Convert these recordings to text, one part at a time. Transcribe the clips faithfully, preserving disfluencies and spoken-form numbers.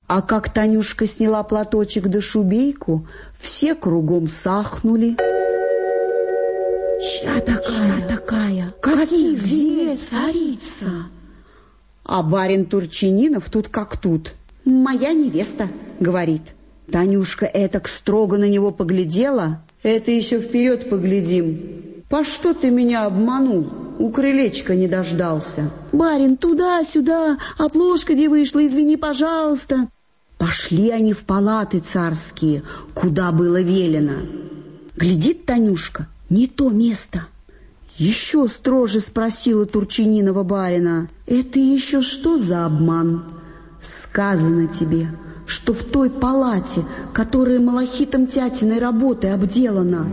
А как Танюшка сняла платочек да шубейку, все кругом сахнули. «Чья такая, такая? Каких земель царица?» А барин Турчининов тут как тут. «Моя невеста», — говорит. Танюшка этак строго на него поглядела. «Это еще вперед поглядим. По что ты меня обманул? У крылечка не дождался». «Барин, туда-сюда, оплошка где вышла, извини, пожалуйста». Пошли они в палаты царские, куда было велено. Глядит Танюшка, не то место. Еще строже спросила Турчининова барина: «Это еще что за обман? Сказано тебе, что в той палате, которая малахитом тятиной работой обделана».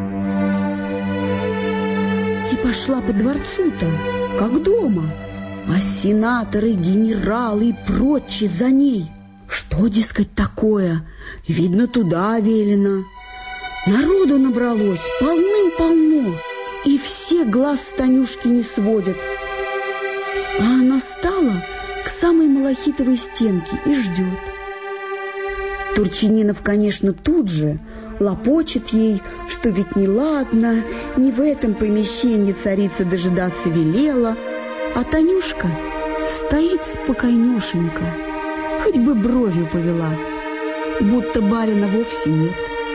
И пошла по дворцу-то, как дома, а сенаторы, генералы и прочие за ней. Что, дескать, такое? Видно, туда велено. Народу набралось полным-полно, и все глаз с Танюшки не сводят. А она стала к самой малахитовой стенке и ждет. Турчининов, конечно, тут же лопочет ей, что ведь неладно, не в этом помещении царица дожидаться велела, а Танюшка стоит спокойнёшенько, хоть бы бровью повела, будто барина вовсе нет.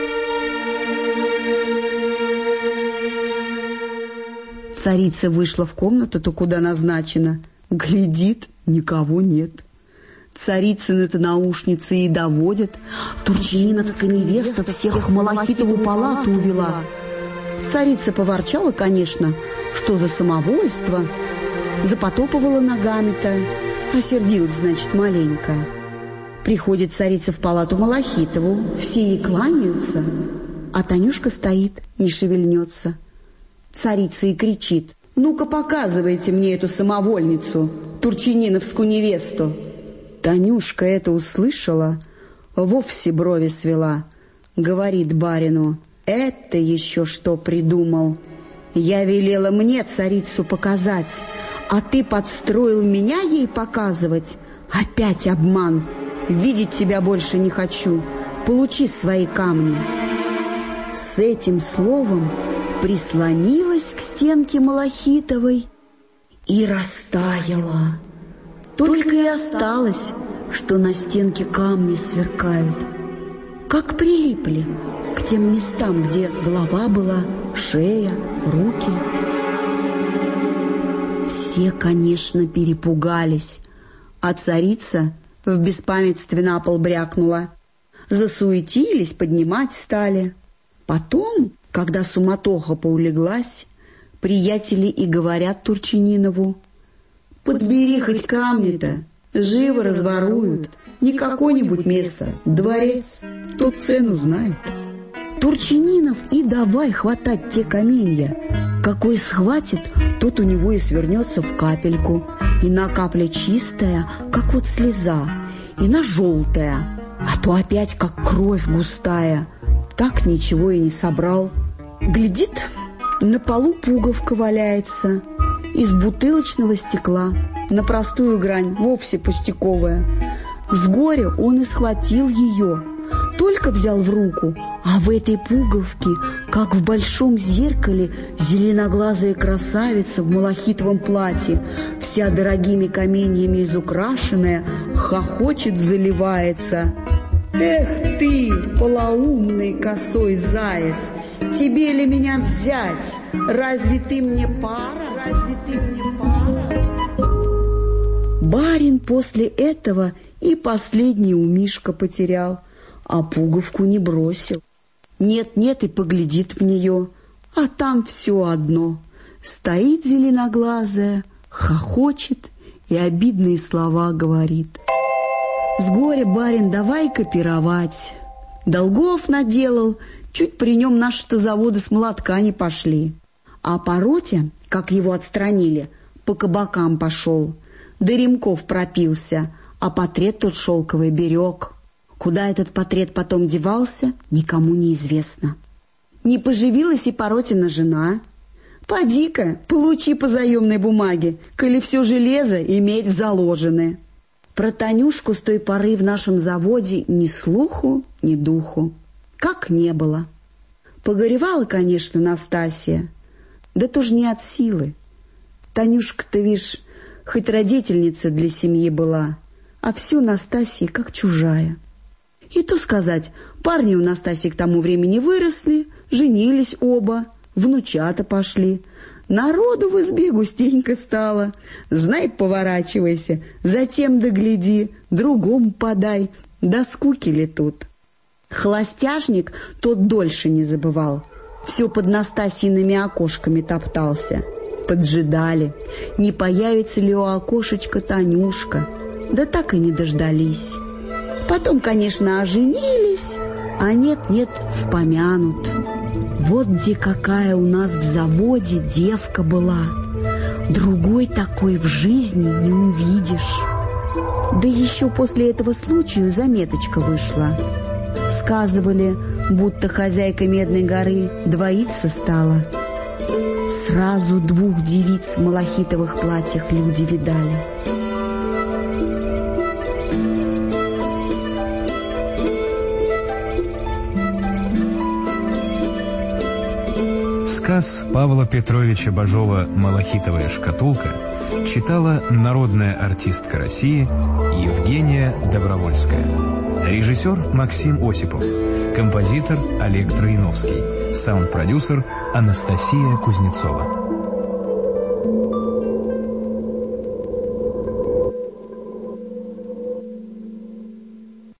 Царица вышла в комнату-то, куда назначена, глядит, никого нет. Царицыны-то наушницы и доводят. Турчининовская невеста всех в малахитовую палату увела. Царица поворчала, конечно, что за самовольство, запотопывала ногами-то, осердилась, значит, маленько. Приходит царица в палату Малахитову, все ей кланяются, а Танюшка стоит, не шевельнется. Царица и кричит: «Ну-ка, показывайте мне эту самовольницу, турчининовскую невесту». Танюшка это услышала, вовсе брови свела. Говорит барину: «Это еще что придумал? Я велела мне царицу показать, а ты подстроил меня ей показывать? Опять обман! Видеть тебя больше не хочу. Получи свои камни». С этим словом прислонилась к стенке малахитовой и растаяла. Только и осталось, что на стенке камни сверкают, как прилипли к тем местам, где голова была, шея, руки. Все, конечно, перепугались, а царица в беспамятстве на пол брякнула. Засуетились, поднимать стали. Потом, когда суматоха поулеглась, приятели и говорят Турчининову: «Подбери хоть камни-то, живо разворуют, не какое-нибудь место, дворец, тут цену знают». Турчининов и давай хватать те каменья. Какой схватит, тот у него и свернется в капельку. И на капля чистая, как вот слеза, и на желтая, а то опять как кровь густая. Так ничего и не собрал. Глядит, на полу пуговка валяется из бутылочного стекла, на простую грань, вовсе пустяковая. С горя он и схватил ее, только взял в руку, а в этой пуговке, как в большом зеркале, зеленоглазая красавица в малахитовом платье, вся дорогими каменьями изукрашенная, хохочет, заливается. «Эх ты, полоумный косой заяц, тебе ли меня взять? Разве ты мне пара? Разве ты мне пара?» Барин после этого и последний умишко потерял, а пуговку не бросил. Нет-нет и поглядит в нее, а там все одно. Стоит зеленоглазая, хохочет и обидные слова говорит. С горя барин давай-ка пировать. Долгов наделал, чуть при нем наши-то заводы с молотка не пошли. А по роте, как его отстранили, по кабакам пошел. До ремков пропился, а портрет тот шелковый берег. Куда этот портрет потом девался, никому не известно. Не поживилась и Поротина жена. Поди-ка, получи по заемной бумаге, коли все железо иметь заложены. Про Танюшку с той поры в нашем заводе ни слуху, ни духу. Как не было. Погоревала, конечно, Настасья, да тоже не от силы. Танюшка-то, вишь, хоть родительница для семьи была, а все Настасья как чужая. И то сказать, парни у Настасьи к тому времени выросли, женились оба, внучата пошли. Народу в избе густенько стало. Знай, поворачивайся, затем догляди, другому подай, до скуки ли тут. Холостяжник тот дольше не забывал, все под Настасьиными окошками топтался. Поджидали, не появится ли у окошечка Танюшка, да так и не дождались. Потом, конечно, оженились, а нет-нет, впомянут. Вот где какая у нас в заводе девка была. Другой такой в жизни не увидишь. Да еще после этого случая заметочка вышла. Сказывали, будто хозяйка Медной горы двоиться стала. Сразу двух девиц в малахитовых платьях люди видали. Сказ Павла Петровича Бажова «Малахитовая шкатулка» читала народная артистка России Евгения Добровольская. Режиссер Максим Осипов. Композитор Олег Троиновский. Саунд-продюсер Анастасия Кузнецова.